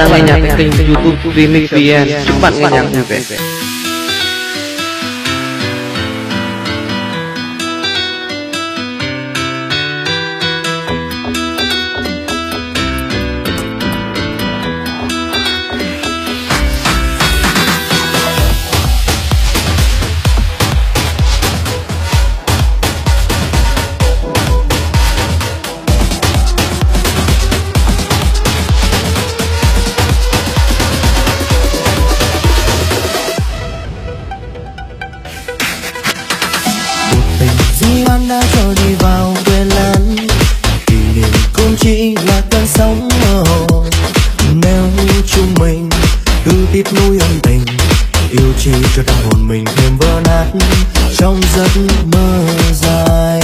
đang nghe nhạc tại kênh YouTube Remix VN. Chúc bạn nghe nhạc vui vẻ. Anh đã trôi đi vào quên lãng, kỷ niệm cũng chỉ là cơn sóng mơ hồ. Nếu chúng mình cứ tiếp nối ân tình, yêu chi cho tâm hồn mình thêm vỡ nát trong giấc mơ dài.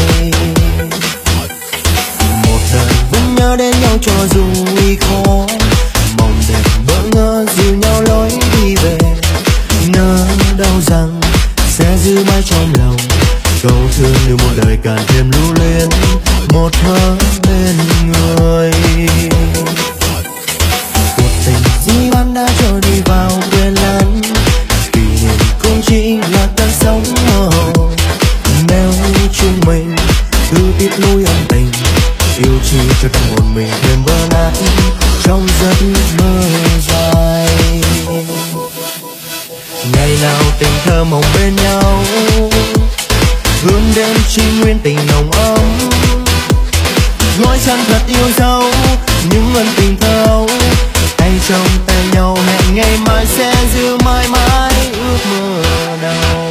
Một đời vẫn nhớ đến nhau cho dù nguy khó, mong đẹp bỡ ngỡ dìu nhau lối đi về. Nỡ đau rằng sẽ giữ mãi trong lòng câu thương như một đời càng thêm lưu luyến một thở bên người. Cuộc tình di văn đã trôi đi vào quên lãng, kỷ niệm cũng chỉ là cơn sóng mơ hồ. Nếu chúng mình cứ tiếp nối ân tình, yêu chi cho tâm hồn mình thêm vỡ nát trong giấc mơ dài. Ngày nào tình thơ mộng bên nhau, hướng đến chi nguyên tình nồng ấm. Nói chân thật yêu dấu những ân tình thâu, tay trong tay nhau hẹn ngày mai sẽ giữ mãi mãi ước mơ đầu.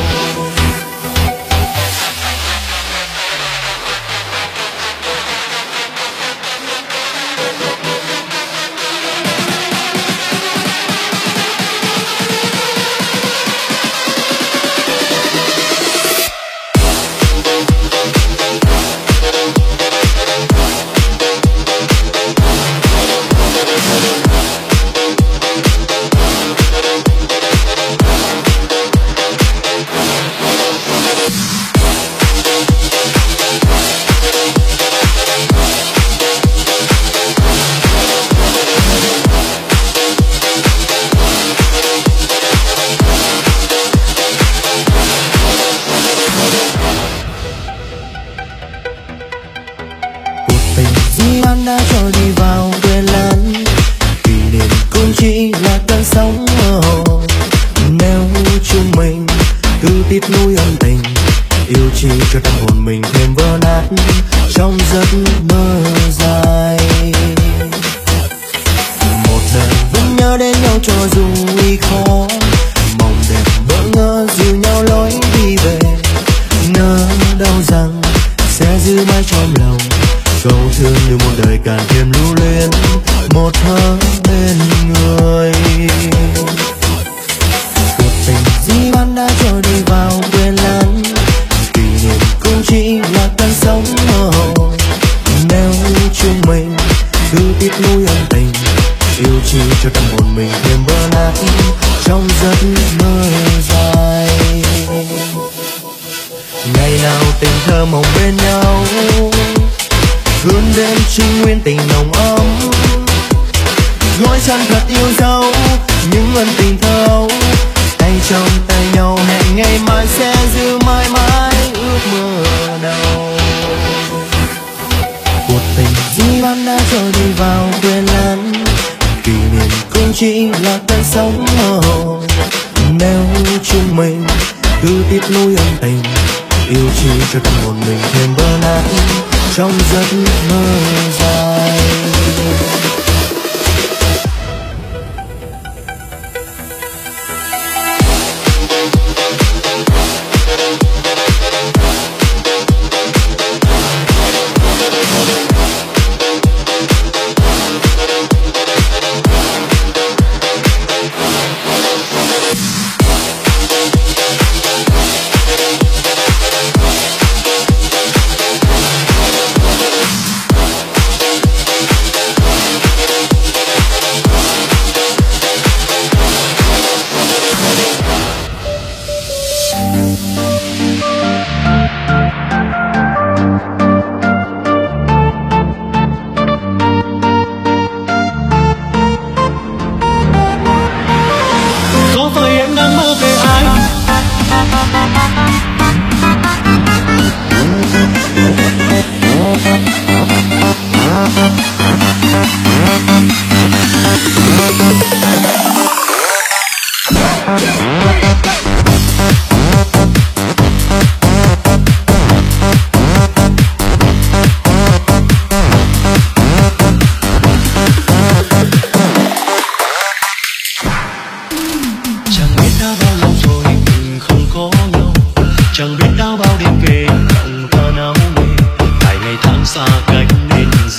Anh đã trôi đi vào quên lãng, kỷ niệm cũng chỉ là cơn sóng mơ hồ. Nếu chúng mình cứ tiếp nối ân tình, yêu chi cho tâm hồn mình thêm vỡ nát trong giấc mơ dài. Một đời vẫn nhớ đến nhau cho dù nguy khó, mong đẹp bỡ ngỡ dìu nhau lối đi về. Nỡ đau rằng sẽ giữ mãi trong lòng câu thương như một đời càng thêm lưu luyến một thở bên người. Cuộc tình di văn đã trôi đi vào quên lãng, kỷ niệm cũng chỉ là cơn sóng mơ hồ. Nếu chúng mình cứ tiếp nối ân tình, yêu chi cho tâm hồn mình thêm vỡ nát trong giấc mơ dài. Ngày nào tình thơ mộng bên nhau, hướng đến chi nguyên tình nồng ấm. Nói chân thật yêu dấu những ân tình thâu, tay trong tay nhau hẹn ngày mai sẽ giữ mãi mãi ước mơ đầu. Cuộc tình di văn đã trôi đi vào quên lãng, kỷ niệm cũng chỉ là cơn sóng mơ hồ. Nếu chúng mình cứ tiếp nối ân tình, yêu chi cho tâm hồn mình thêm vỡ nát trong giấc mơ dài.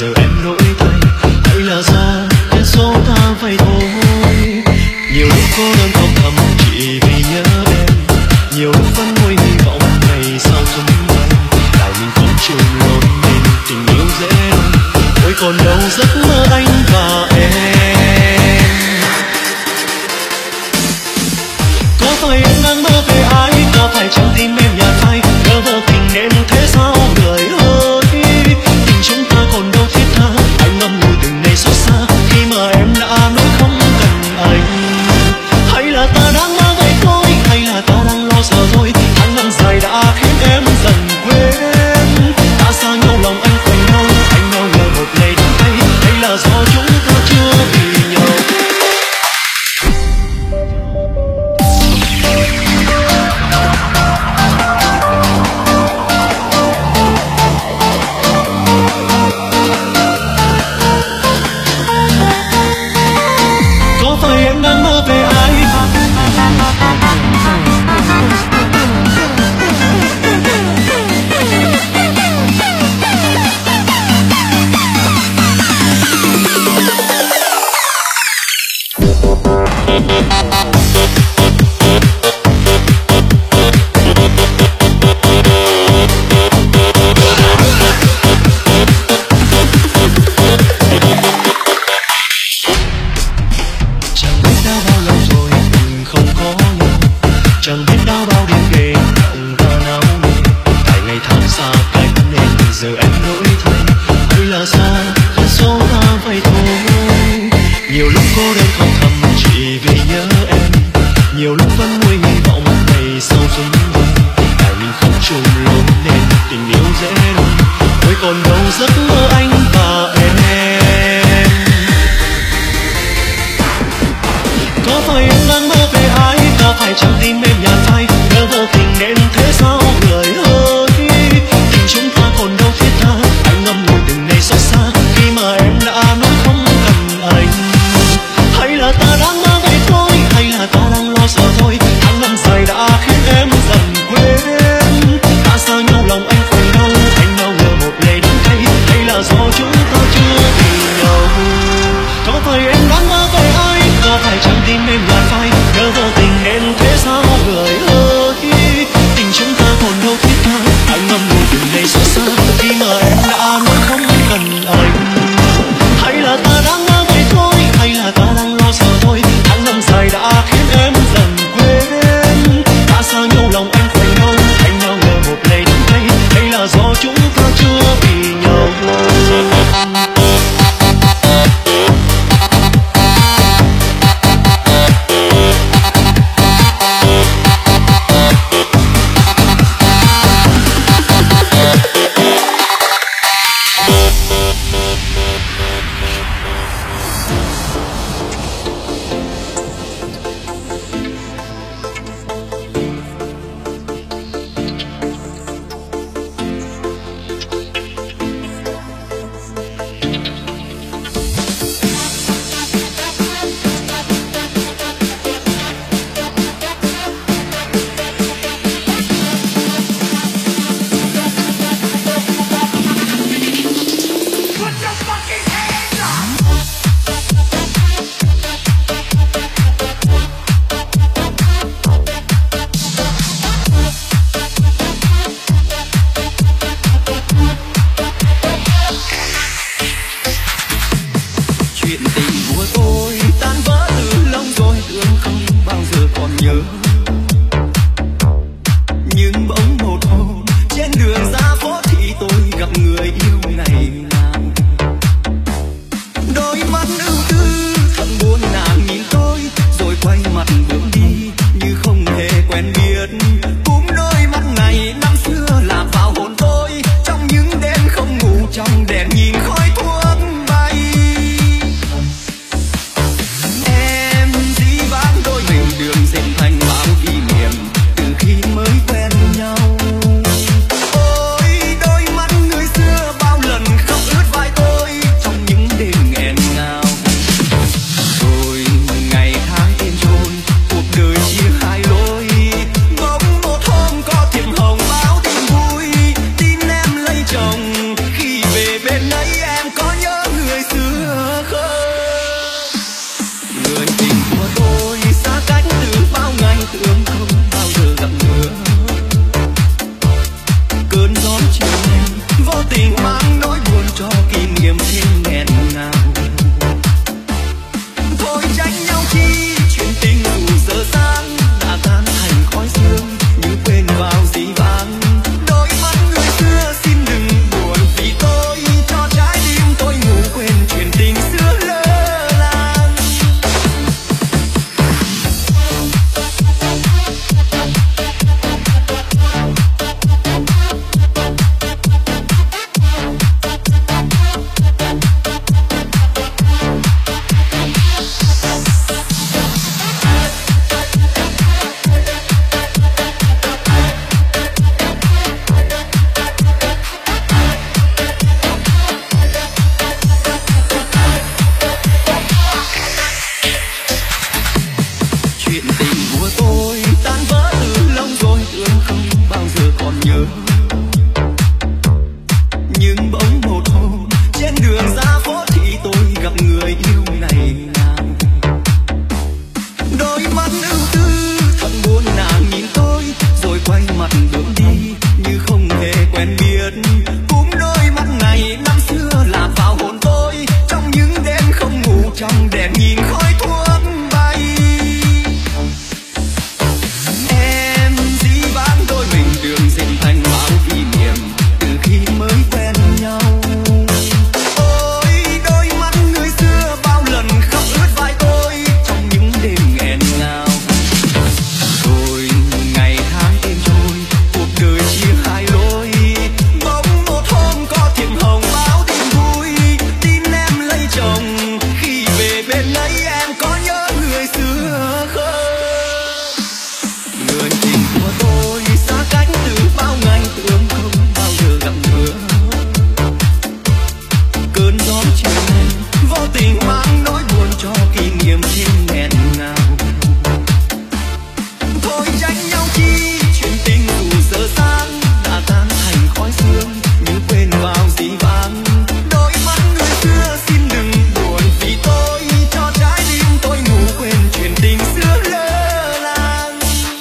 giờ em đổi thay, hay là do duyên số ta vậy thôi. Nhiều lúc cô đơn khóc thầm chỉ vì nhớ em, nhiều lúc vẫn nuôi hy vọng ngày sau chúng ta. Tại mình không chịu nổi nên tình yêu dễ lắm, ôi còn đâu giấc mơ anh và em. Có phải em đang mơ về ai, có phải trong tim em nhạt phai, ngỡ vô tình nên thế sao người ơi. Tình chúng ta còn đâu thiết tha, anh ngậm ngùi từng ngày xót xa khi mà em đã nói không cần anh. Hay là ta đang mơ vậy thôi, hay là ta đang lo sợ thôi, tháng năm dài đã khiến em dần quên. Ta xa nhau lòng anh phải nhau, anh nào ngờ một ngày đến tay, hay là do chúng ta chưa vì nhau. Có phải em đang mơ về ai? Chẳng biết đã bao đêm kề cạnh ta náo nề, tại ngày tháng xa cách nên giờ em đổi thay, hay là do duyên số ta vậy thôi. Nhiều lúc cô đơn khóc thầm chỉ vì nhớ em, nhiều lúc vẫn nuôi hy vọng ngày sau chúng ta. Tại mình không chung lối nên tình yêu dễ lắm, ôi còn đâu giấc mơ anh và em. Có phải em đang mơ về ai, có phải trong tim em nhạt phai, ngỡ vô tình nên thế sao người ơi. Tình chúng ta còn đâu thiết tha, anh ngậm ngùi từng ngày xót xa khi mà em đã nói không cần anh. Hay là ta đang mơ vậy thôi, hay là ta đang lo sợ thôi, tháng năm dài đã khiến em dần quên. Ta xa nhau lòng anh phải nhau, anh nào ngờ một ngày đến đây, hay là do chúng ta chưa vì nhau. Có phải em đang mơ vậy ai, có phải trong tim em nhạt phai, ngỡ vô tình nên thế sao người ơi. Tình chúng ta còn đâu thiết tha, anh ngậm ngùi từng ngày xót xa khi mà em đã nói không cần anh. Hay là nghẹn ngào. Thôi tránh nhau chi, chuyện tình dù giờ sáng đã tan thành khói sương, như quên vào dĩ vãng. Đôi mắt người xưa xin đừng buồn vì tôi, cho trái tim tôi ngủ quên chuyện tình xưa lỡ làng. Chuyện tình của tôi tan vỡ từ lâu rồi, tưởng không bao giờ còn nhớ. Nhưng bỗng một hôm trên đường ra phố thì tôi gặp người yêu ngày nào. Đôi mắt ưu tư thật buồn, nàng nhìn tôi rồi quay mặt bước đi như không hề quen biết. Cũng đôi mắt này năm xưa lạc vào hồn tôi, trong những đêm không ngủ trong đèn nhìn khói thuốc bay. Em dĩ vãng đôi mình đường dệt thành bao kỷ niệm từ khi mới quen nhau. Ôi đôi mắt người xưa bao lần khóc ướt vai tôi trong những đêm nghẹn ngào. Rồi ngày tháng êm trôi, cuộc đời chia hai lối. Bỗng một hôm có thiệp hồng báo tin vui, tin em lấy chồng. Khi về bên ấy em có nhớ người xưa không? Người tình của tôi xa cách từ bao ngày, tưởng không bao giờ gặp nữa. Cơn gió chiều nay vô tình mang nỗi buồn cho kỷ niệm thêm nghẹn ngào. Thôi tránh nhau chi, chuyện tình dù giờ sáng đã tan thành khói sương, như quên vào dĩ vãng. Đôi mắt người xưa xin đừng buồn vì tôi, cho trái tim tôi ngủ quên chuyện tình xưa lỡ làng.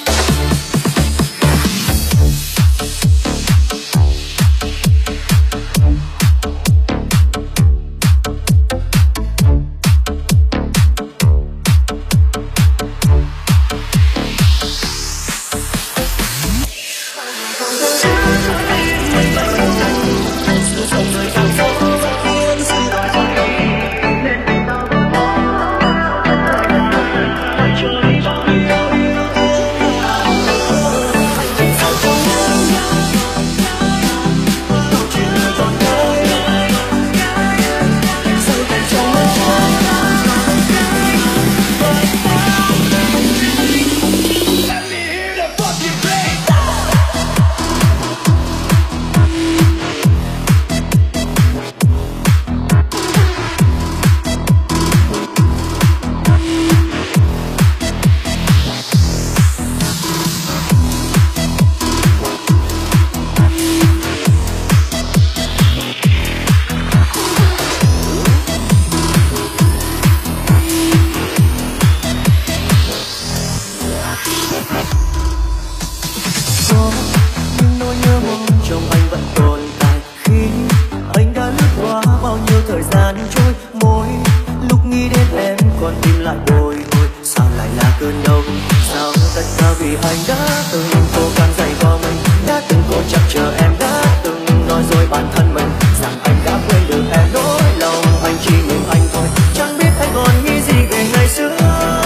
Có những nỗi nhớ mong trong anh vẫn tồn tại khi anh đã lướt qua bao nhiêu thời gian trôi. Mỗi lúc nghĩ đến em còn tim lại bồi hồi, sao lại là cơn đau? Sao tất cả vì anh đã từng cố gắng dạy vò mình, đã từng cố chắc chờ em, đã từng nói dối bản thân mình rằng anh đã quên được em. Nỗi lòng anh chỉ mình anh thôi, chẳng biết anh còn nghĩ gì về ngày xưa.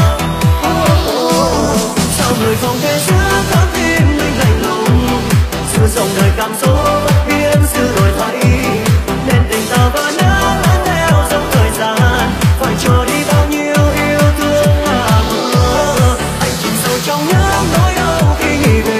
Sao người không thể giữ con tim mình lạnh lùng, giữa dòng đời cảm xúc bất biến sự đổi thay, nên tình ta vẫn nỡ theo dòng thời gian, phải chờ đi bao nhiêu yêu thương mà mưa. Anh chìm sâu trong những nỗi đau khi nghĩ về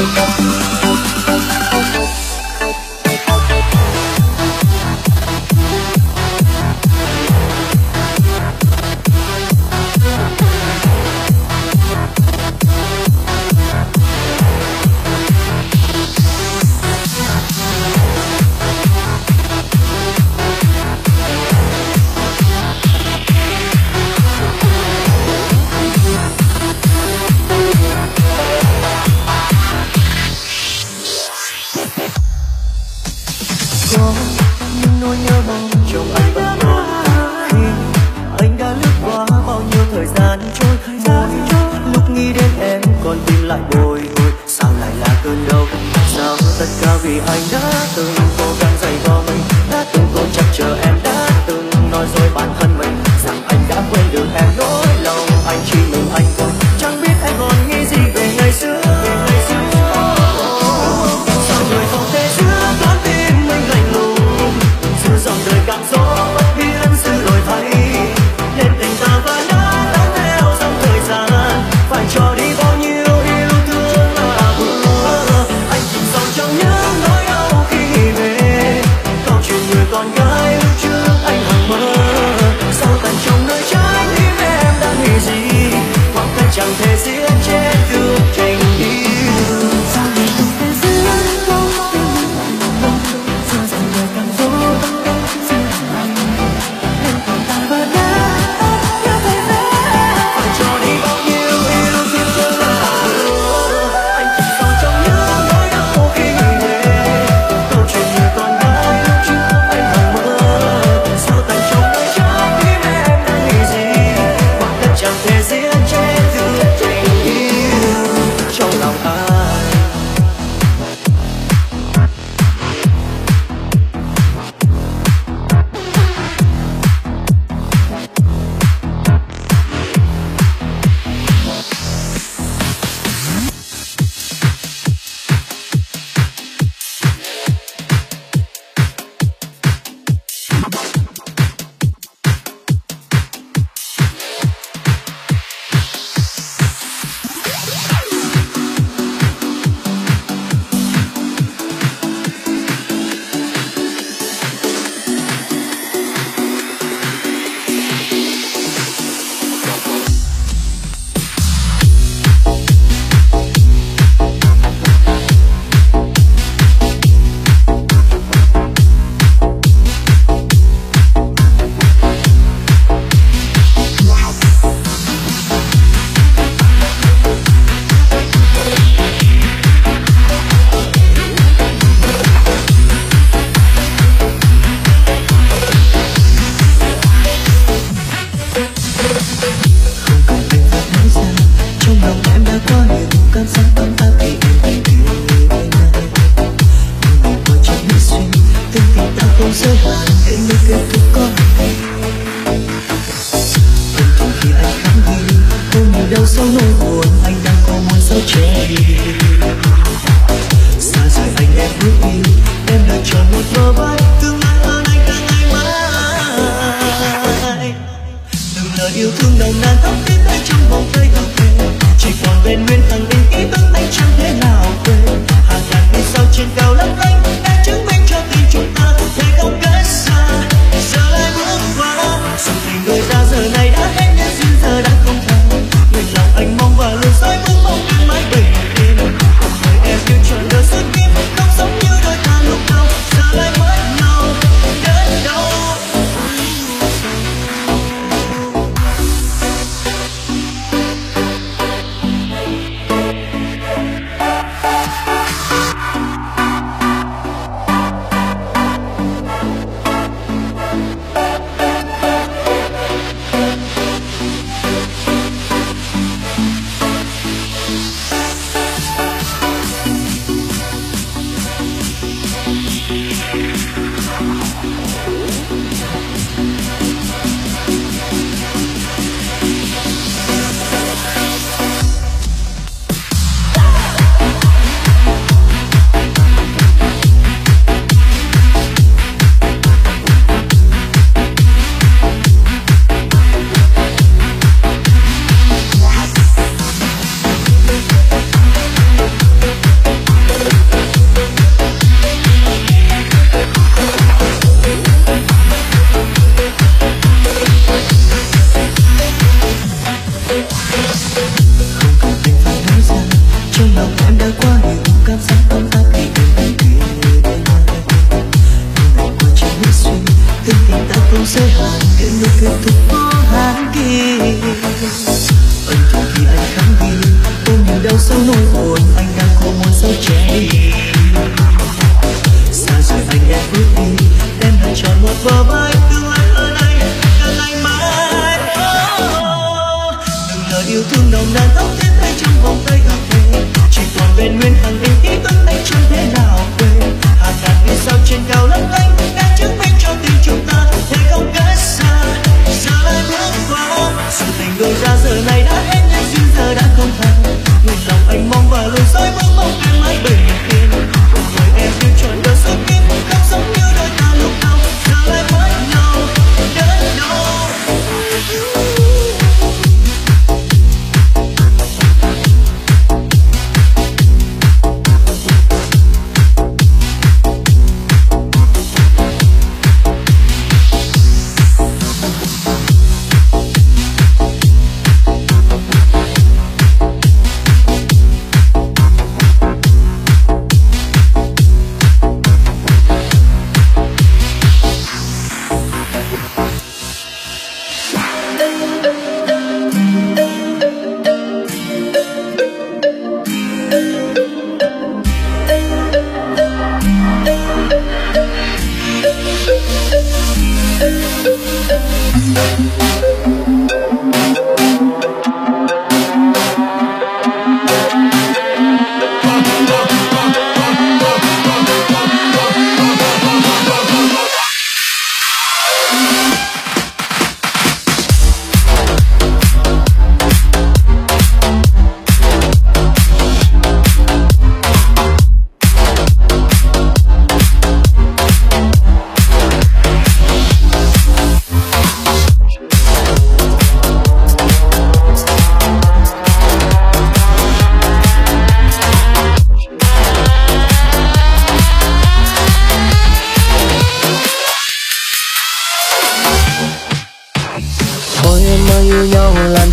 con gái lúc trước anh hằng mơ.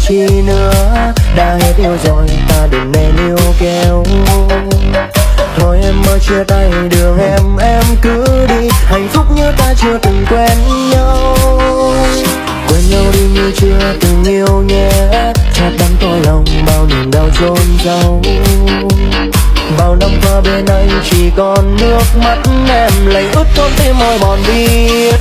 chi nữa, đã hết yêu rồi ta đừng nên yêu kéo. Thôi em ơi chia tay đường em cứ đi, hạnh phúc như ta chưa từng quen nhau. Quên nhau đi như chưa từng yêu nhé, chát đắng tôi lòng bao niềm đau chôn giấu. Bao năm qua bên anh chỉ còn nước mắt em lấy ướt con tim môi bòn bia.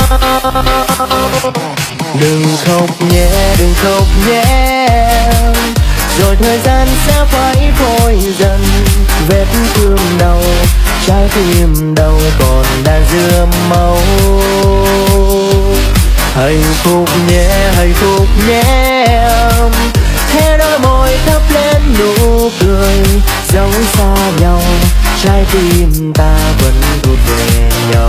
Đừng khóc nhé, đừng khóc nhé, rồi thời gian sẽ phải vội dần. Vết thương đau, trái tim đau còn đang rưa máu. Hạnh phúc nhé, hạnh phúc nhé, thế đôi môi thắp lên nụ cười. Dẫu xa nhau, trái tim ta vẫn thuộc về nhau.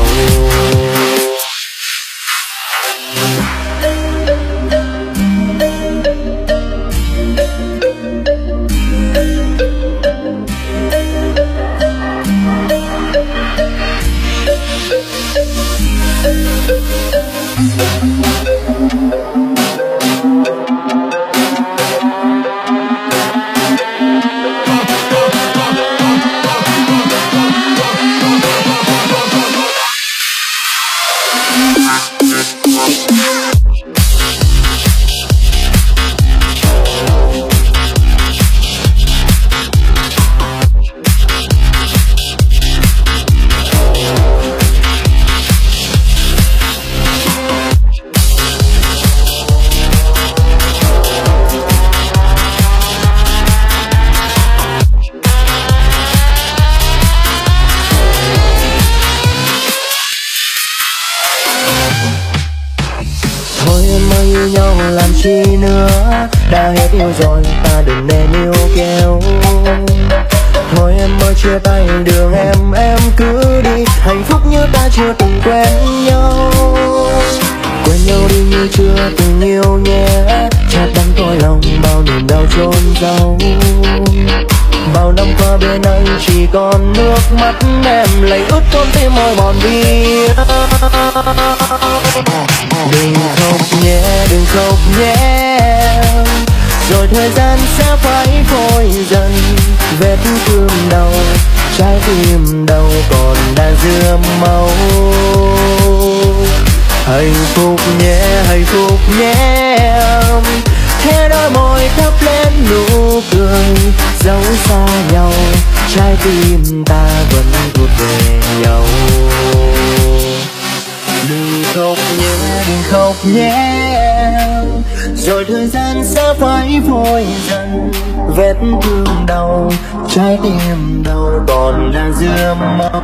Yêu nhau làm chi nữa, đã hết yêu rồi ta đừng nên yêu kéo. Thôi em ơi chia tay đường em cứ đi, hạnh phúc như ta chưa từng quen nhau. Quên nhau đi như chưa từng yêu nhé, chát đắng tôi lòng bao niềm đau chôn giấu. Bao năm qua bên anh chỉ còn nước mắt em lấy ướt con tim môi bòn bia. Đừng khóc nhé, đừng khóc nhé, rồi thời gian sẽ phải vội dần. Vết thương đau, trái tim đau còn đang rưa máu. Hạnh phúc nhé, hạnh phúc nhé, thế đôi môi thắp lên nụ cười. Dẫu xa nhau, trái tim ta vẫn thuộc về nhau. Đừng khóc nhé, đừng khóc nhé, rồi thời gian sẽ phải vội dần. Vết thương đau, trái tim đau còn đang rưa máu.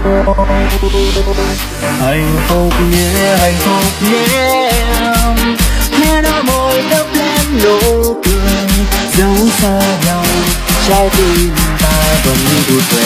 Hạnh phúc nhé, hạnh phúc nhé, thế đôi môi đắp lên nụ cười. Dẫu xa nhau, trái tim ta vẫn thuộc về.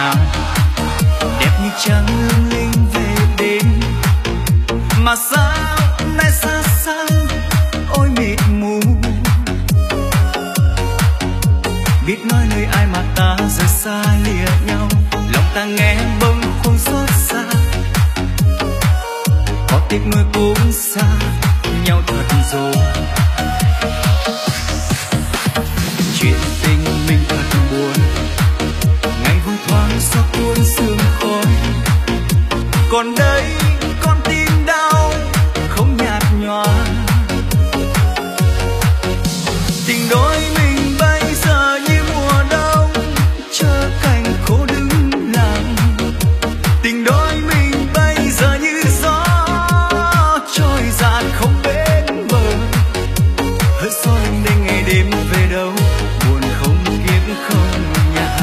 nào đẹp như trăng lung linh về đêm, mà sao nay xa xăm ôi mịt mù. Biết nói lời ai mà ta rời xa lìa nhau, lòng ta nghe bâng khuâng xót xa, có tiếc nuối cũng xa nhau thật rồi. Chuyện tình mình thật buồn, ngày vui thoáng gió cuốn sương khói, còn đây con tim đau không nhạt nhòa. Tình đôi mình bây giờ như mùa đông, chờ cành khô đứng lặng. Tình đôi mình bây giờ như gió trôi dạt không bên bờ, hơi gió lênh đênh ngày đêm về đâu, buồn không kiếp không nhà.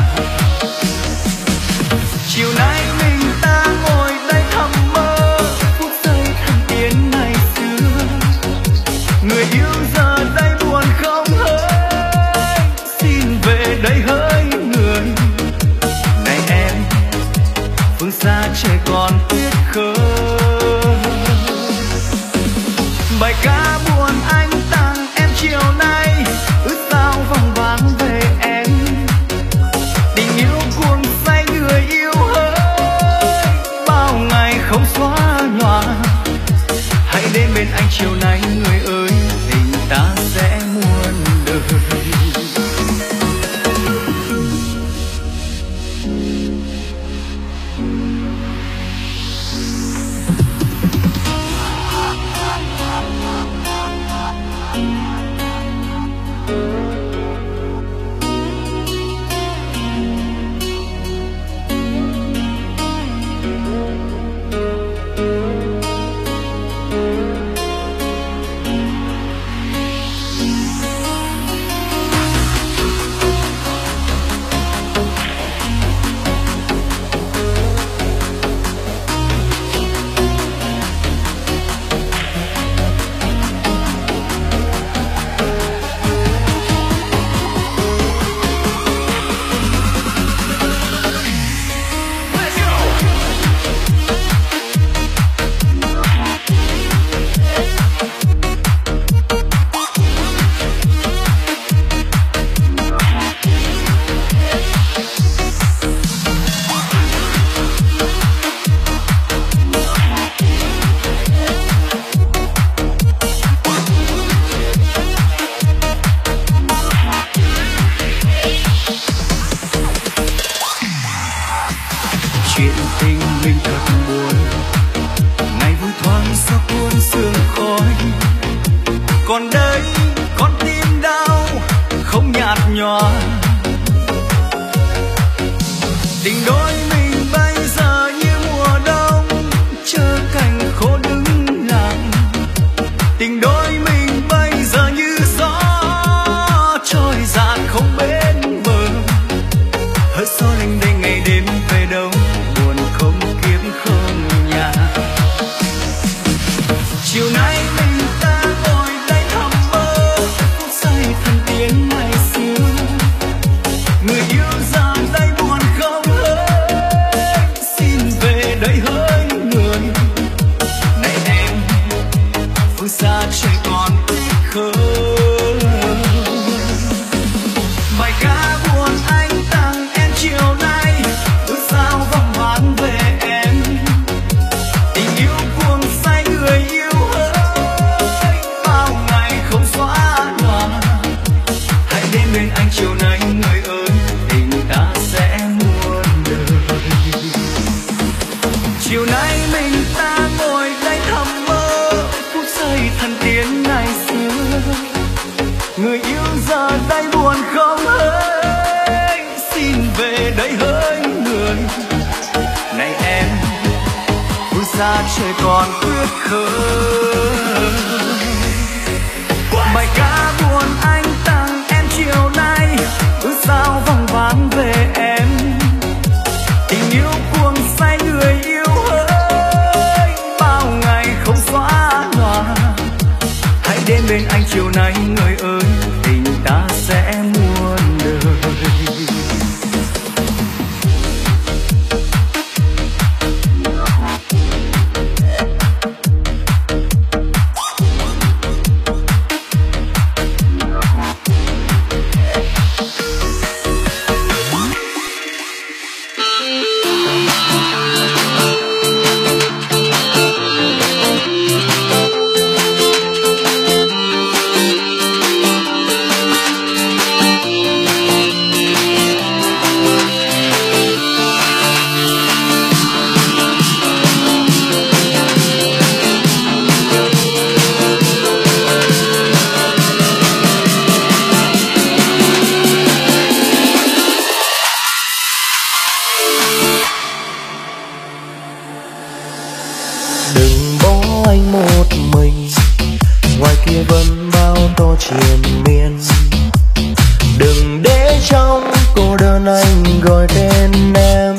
Chiều nay mình ta ngồi đây thầm mơ phút giây thầm tiến ngày xưa, người yêu giờ đây buồn không hỡi, xin về đây hỡi người. Này em, phương xa trời còn tuyết khơi, bài ca buồn anh tặng em chiều nay, ước sao vòng vắng về em. Tình yêu cuồng say người yêu hỡi, bao ngày không xóa nhòa. Hãy đến bên anh chiều nay người ơi, tình ta sẽ muôn đời. Chuyện tình mình thật buồn, ngày vui thoáng gió cuốn sương khói, còn đây con tim đau không nhạt nhòa. Tình đôi mình bây giờ như mùa đông, chờ cành khô đứng lặng. Tình đôi mình bây giờ như gió trôi dạt không bên bờ, hơi gió lênh đênh ngày đêm về đâu, buồn không kiếm không nhà. Chiều nay mình ta ngồi đây thầm mơ phút giây thần tiến ngày xưa, người yêu giờ đây buồn không hỡi, xin về đây hỡi người. Này em, phương xa trời còn tuyết khơi, bài ca buồn anh tặng em chiều nay, ước sao vòng vắng về em. Tình yêu cuồng say người yêu hỡi, bao ngày không xóa nhòa. Hãy đến bên anh chiều nay người ơi, tình ta sẽ muôn đời. Chiều nay mình ta ngồi đây thầm mơ phút giây thần tiến ngày xưa, người yêu giờ đây buồn không hỡi, xin về đây hỡi người. Này em, phương xa trời còn tuyết khơi, bài ca buồn anh tặng em chiều nay, ước sao vòng vắng về em. Tình yêu cuồng say người yêu hỡi, bao ngày không xóa nhòa. Hãy đến bên anh chiều nay người ơi, tình ta sẽ muôn đời. Đừng bỏ anh một mình, ngoài kia vẫn bao tố triền miên. Đừng để trong cô đơn anh gọi tên em.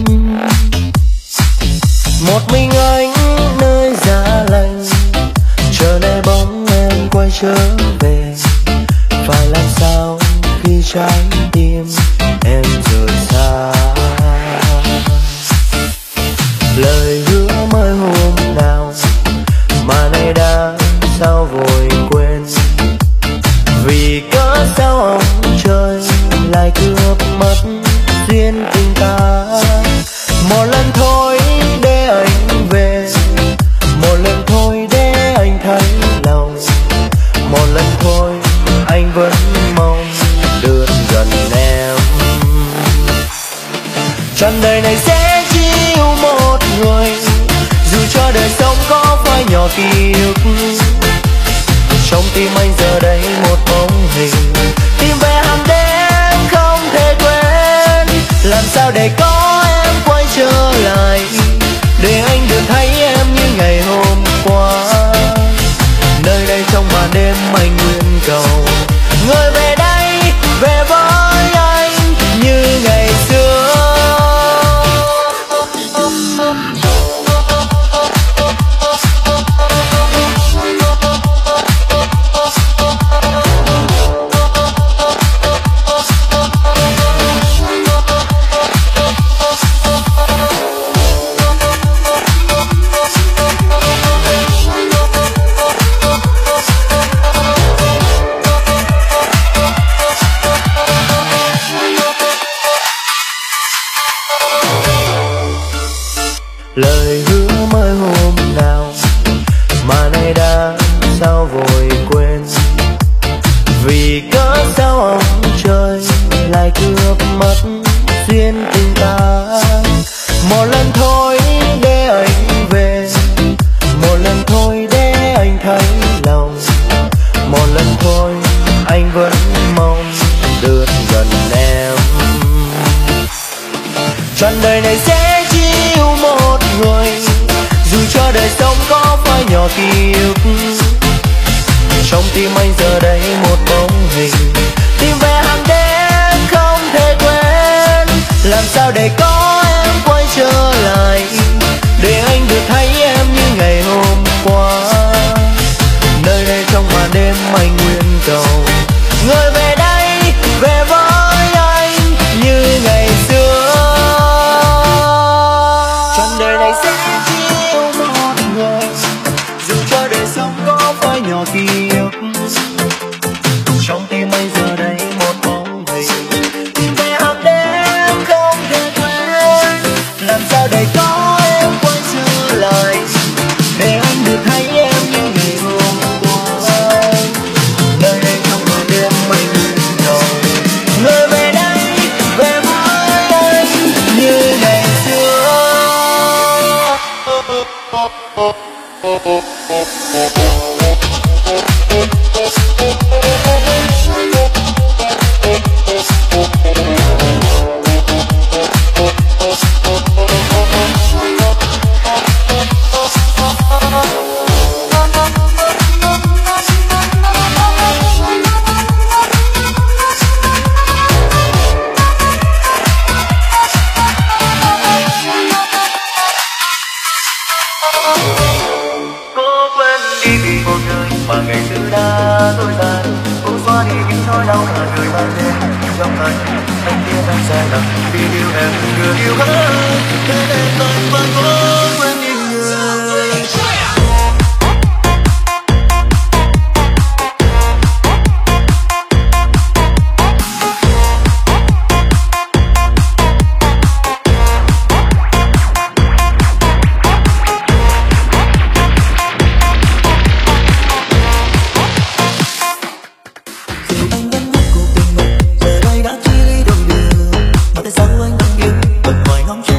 Một mình anh nơi giá lạnh, chờ đợi bóng em quay trở về. Phải làm sao khi trái tim em rời xa. Lời hứa mới hôm nào mà nay đã sao vội quên. Vì cớ sao ông trời lại cướp mất duyên tình ta. Một lần thôi để anh về, một lần thôi để anh thấy lòng. Một lần thôi anh vẫn mong được gần em. Trọn đời này sẽ chỉ yêu một người, dù cho đời sống có phải nhỏ ký ức. Trong tim anh giờ đây một bóng hình, tìm về hàng đêm không thể quên. Làm sao để có em quay trở lại, để anh được thấy em như ngày hôm qua. Nơi đây trong màn đêm anh nguyện cầu, người về đây về với anh như ngày xưa. Lời hứa mới hôm nào mà nay đã sao vội quên. Vì cớ sao ông trời lại cướp mất duyên tình ta. Một lần thôi để anh về, một lần thôi để anh thấy lòng. Một lần thôi anh vẫn mong được gần em. Trọn đời này sẽ chỉ yêu một người, dù cho đời sống có phải nhỏ ký ức. Trong tim anh giờ đây một bóng hình, tìm về hàng đêm không thể quên. Làm sao để có em quay trở lại, để anh được thấy em như ngày hôm qua. Nơi đây trong màn đêm anh nguyện cầu, người về đây về với anh như ngày xưa. Trọn đời này sẽ chỉ yêu một người, dù cho đời sống có phải nhỏ ký ức. Trong tim anh giờ đây một bóng hình, tìm về hàng đêm không thể quên. Làm sao để có em quay trở lại, để anh được thấy em như ngày hôm qua. Nơi đây trong màn đêm anh nguyện cầu, người về đây về với anh như ngày xưa. Cố quên đi vì một người mà ngày xưa đã đôi ta. Cố xóa đi những nỗi đau mà người mang đến trong anh. Anh biết anh sai lầm vì yêu em người yêu hơn, thế nên tôi vẫn cố quên đi người. Tại sao anh không yêu, vẫn hoài ngóng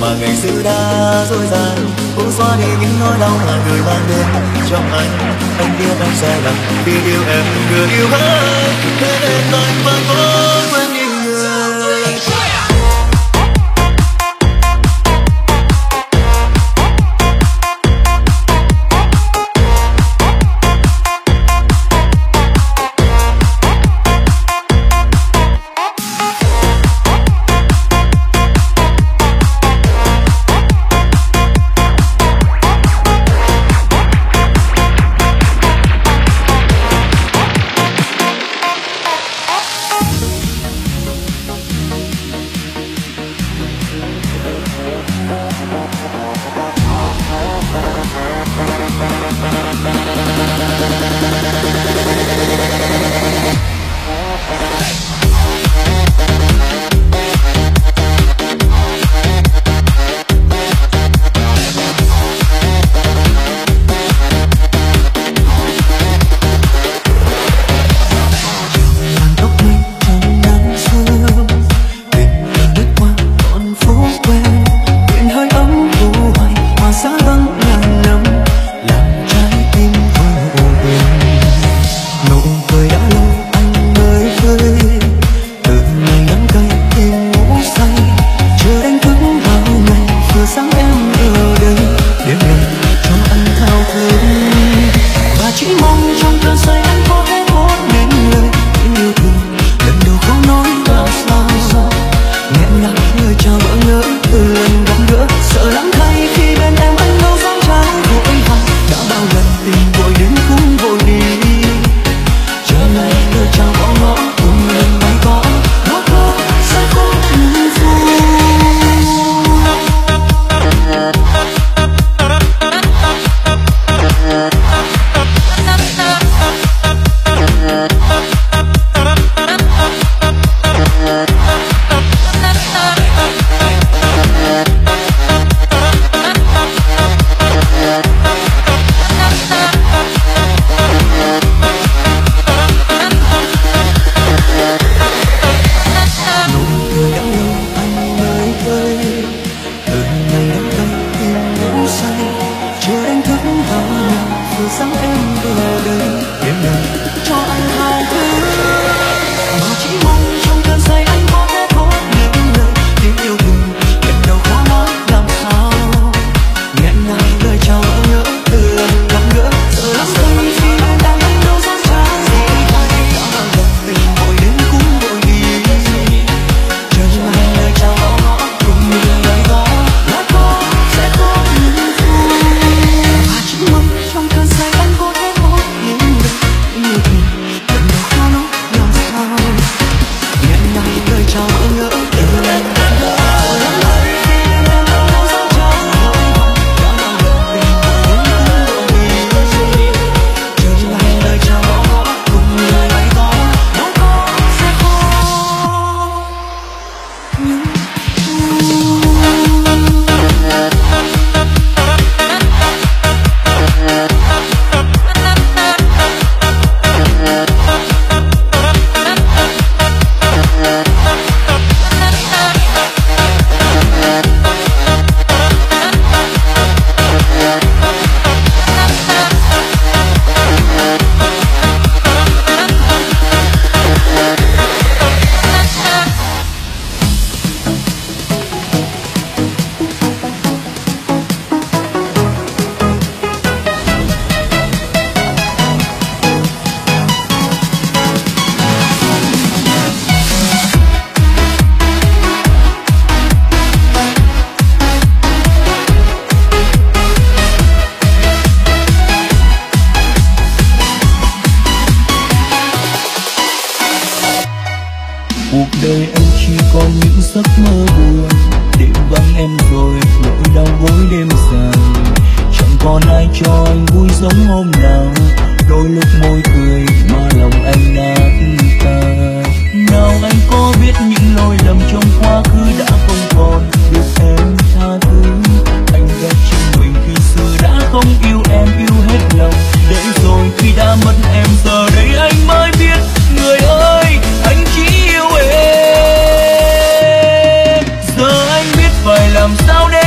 mà ngày xưa đã dối gian. Cũng xóa đi những nỗi đau mà người mang đến trong anh biết anh sai lầm vì yêu em người yêu hết. Thế nên anh vẫn cố quên đi người. cuộc đời anh chỉ còn những giấc mơ buồn, đêm vắng em rồi nỗi đau gối đêm dài, chẳng còn ai cho anh vui giống hôm nào. Đôi lúc môi cười mà lòng anh nát tan. Nào anh có biết những lỗi lầm trong quá khứ đã không còn được em tha thứ. Anh ghét chính mình khi xưa đã không yêu em, yêu hết lòng. Để rồi khi đã mất em giờ đây anh mới biết, người ơi anh chỉ yêu em. Giờ anh biết phải làm sao để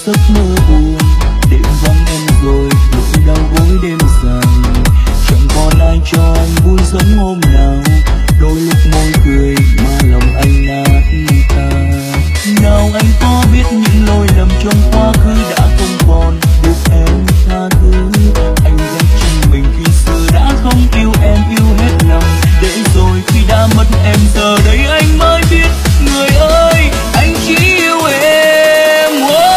giấc mơ buồn. Đêm vắng em rồi, nỗi đau gối đêm dài, chẳng còn ai cho anh vui sống hôm nào. Đôi lúc môi cười mà lòng anh nát tan. Nào anh có biết những lỗi lầm trong quá khứ đã không còn được em tha thứ. Anh ghét chính mình khi xưa đã không yêu em, yêu hết lòng. Để rồi khi đã mất em, giờ đây anh mới biết người ơi, anh chỉ yêu em.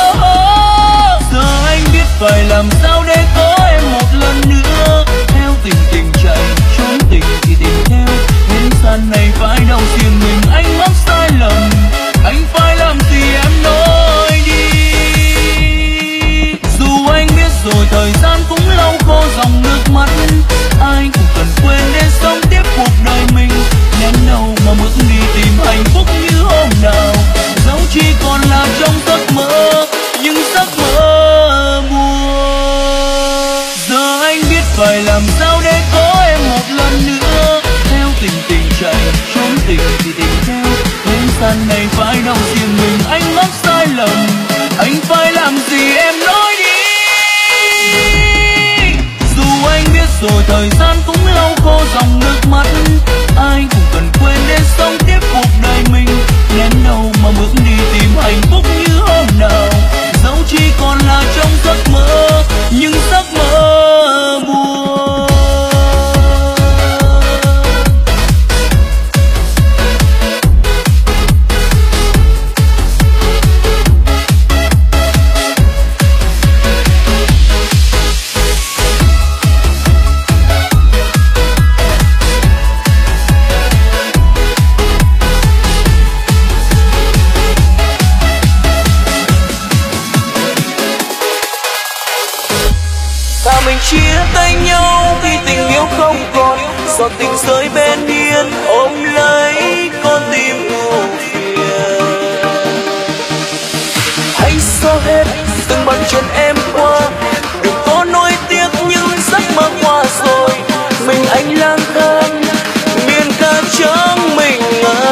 Giờ anh biết phải làm sao để có em một lần nữa. Theo tình tình chạy, trốn tình thì tình theo. Thế gian này phải đau riêng mình, anh mắc sai lầm. Anh phải làm gì em nói đi. Dù anh biết rồi thời gian cũng lau khô dòng nước mắt, ai cũng cần quên để sống tiếp cuộc đời mình. Nén đâu mà bước đi tìm hạnh phúc như hôm nào, dẫu chỉ còn là trong giấc mơ, những giấc mơ buồn. Giờ anh biết phải làm sao để có em một lần nữa. Theo tình tình chạy, trốn tình thì tình theo. Thế gian này phải đau riêng mình, anh mắc sai lầm. Anh phải làm gì em nói đi. Dù anh biết rồi thời gian cũng lau khô dòng nước mắt, ai cũng cần quên để sống tiếp cuộc đời mình. Nén đâu mà bước đi tìm hạnh phúc như hôm nào, dẫu chỉ còn là trong giấc mơ, những giấc mơ buồn. Mình chia tay nhau khi tình yêu không còn, giọt tình rơi bên hiên ôm lấy con tim ưu phiền. Hãy xóa hết từng bàn chân em qua, đừng có nuối tiếc những giấc mơ qua rồi. Mình anh lang thang miền ca trắng mình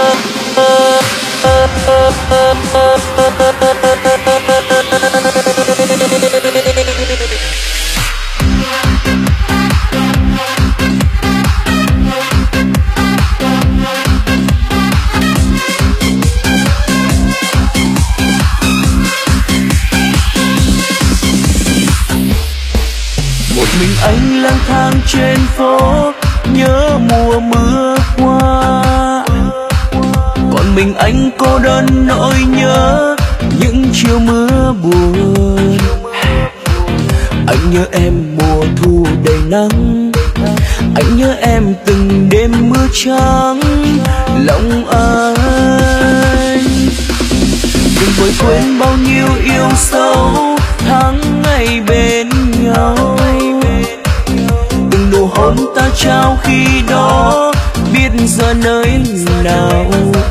anh lang thang trên phố, nhớ mùa mưa qua. Còn mình anh cô đơn nỗi nhớ những chiều mưa buồn. Anh nhớ em mùa thu đầy nắng, anh nhớ em từng đêm mưa trắng lòng anh. Đừng vội quên bao nhiêu yêu sâu tháng ngày bên nhau. Từng nụ hôn ta trao khi đó biết giờ nơi nào.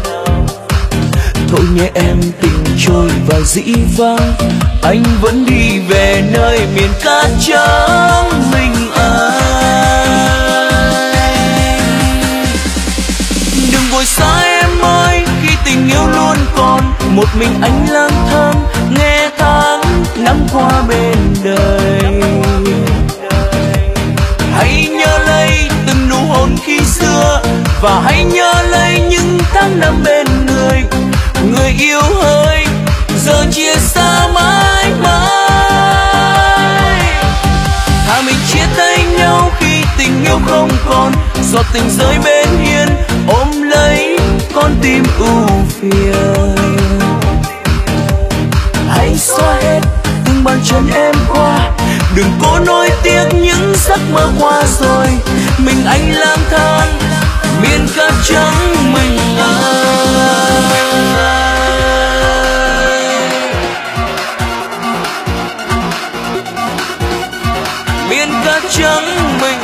Thôi nhé em, tình trôi vào dĩ vãng, anh vẫn đi về nơi miền cát trắng mình anh. Đừng vội xa em ơi, khi tình yêu luôn còn. Một mình anh lang thang nghe tháng năm qua bên đời. Hãy nhớ lấy từng nụ hôn khi xưa, và hãy nhớ lấy những tháng năm bên người. Người yêu ơi, giờ chia xa mãi mãi. Thà mình chia tay nhau khi tình yêu không còn. Giọt tình rơi bên hiên ôm lấy con tim ưu phiền. Hãy xóa hết từng bàn chân em qua, đừng cố nuối tiếc những giấc mơ qua rồi. Mình anh lang thang miền cát trắng mình miền cát trắng mình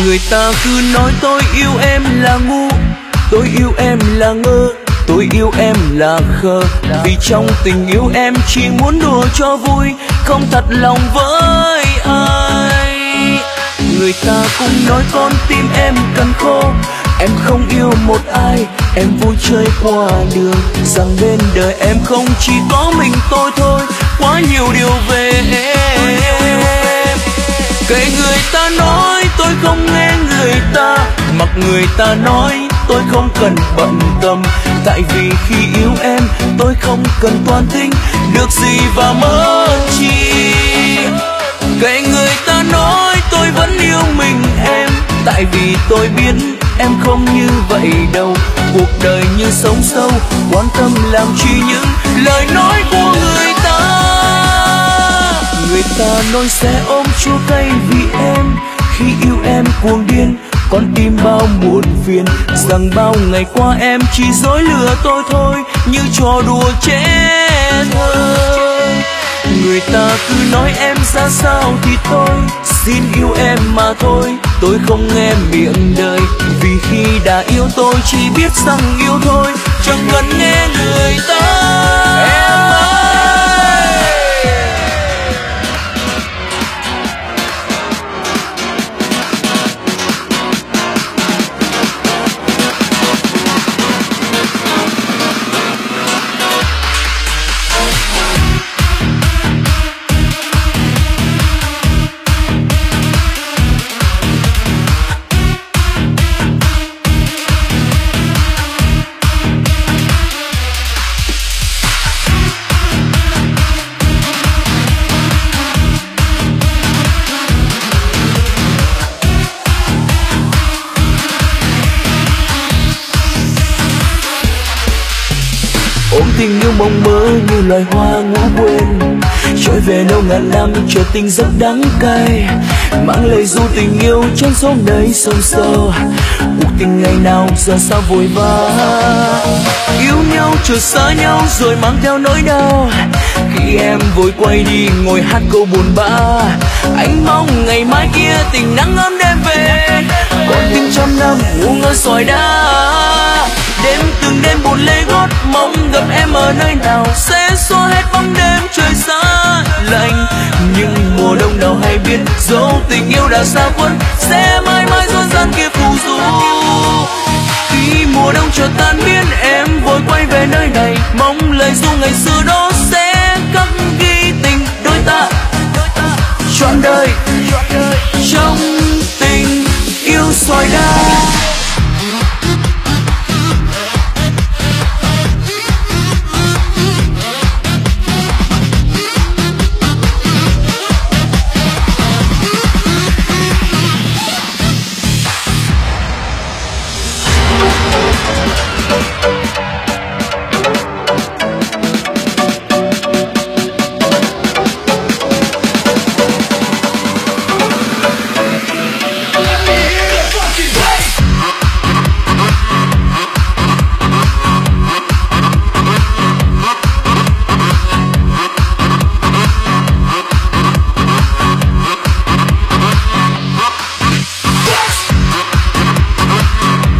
Người ta cứ nói tôi yêu em là ngu, tôi yêu em là ngơ, tôi yêu em là khờ. Vì trong tình yêu em chỉ muốn đùa cho vui, không thật lòng với ai. Người ta cũng nói con tim em cần khô, em không yêu một ai, em vui chơi qua đường. Rằng bên đời em không chỉ có mình tôi thôi, quá nhiều điều về em. Kệ người ta nói tôi không nghe người ta, mặc người ta nói tôi không cần bận tâm. Tại vì khi yêu em tôi không cần toan tính, được gì và mất chi. Kệ người ta nói tôi vẫn yêu mình em, tại vì tôi biết em không như vậy đâu. Cuộc đời như sống sâu, quan tâm làm chi những lời nói của người ta. Người ta nói sẽ ôm chua cay vì em, khi yêu em cuồng điên con tim bao muộn phiền. Rằng bao ngày qua em chỉ dối lừa tôi thôi, như trò đùa trẻ thơ. Người ta cứ nói em ra sao thì tôi xin yêu em mà thôi, tôi không nghe miệng đời. Vì khi đã yêu tôi chỉ biết rằng yêu thôi, chẳng cần nghe người ta. Em ơi, tình yêu mộng mơ như loài hoa ngủ quên, trôi về lâu ngàn năm chờ tình rất đắng cay, mang lời ru tình yêu trong gió nơi sông sâu. Cuộc tình ngày nào giờ sao vội vã, yêu nhau chờ xa nhau rồi mang theo nỗi đau. Khi em vội quay đi ngồi hát câu buồn bã, anh mong ngày mai kia tình nắng ấm đêm về. Con tim trăm năm ngu ngơ sỏi đá, đêm từng đêm buồn lê gót mong gặp em ở nơi nào sẽ xóa hết bóng đêm trời xa lạnh. Nhưng mùa đông nào hay biết dẫu tình yêu đã xa quên sẽ mãi mãi dối gian kia phù du. Khi mùa đông chợt tan biến em vội quay về nơi này, mong lời ru ngày xưa đó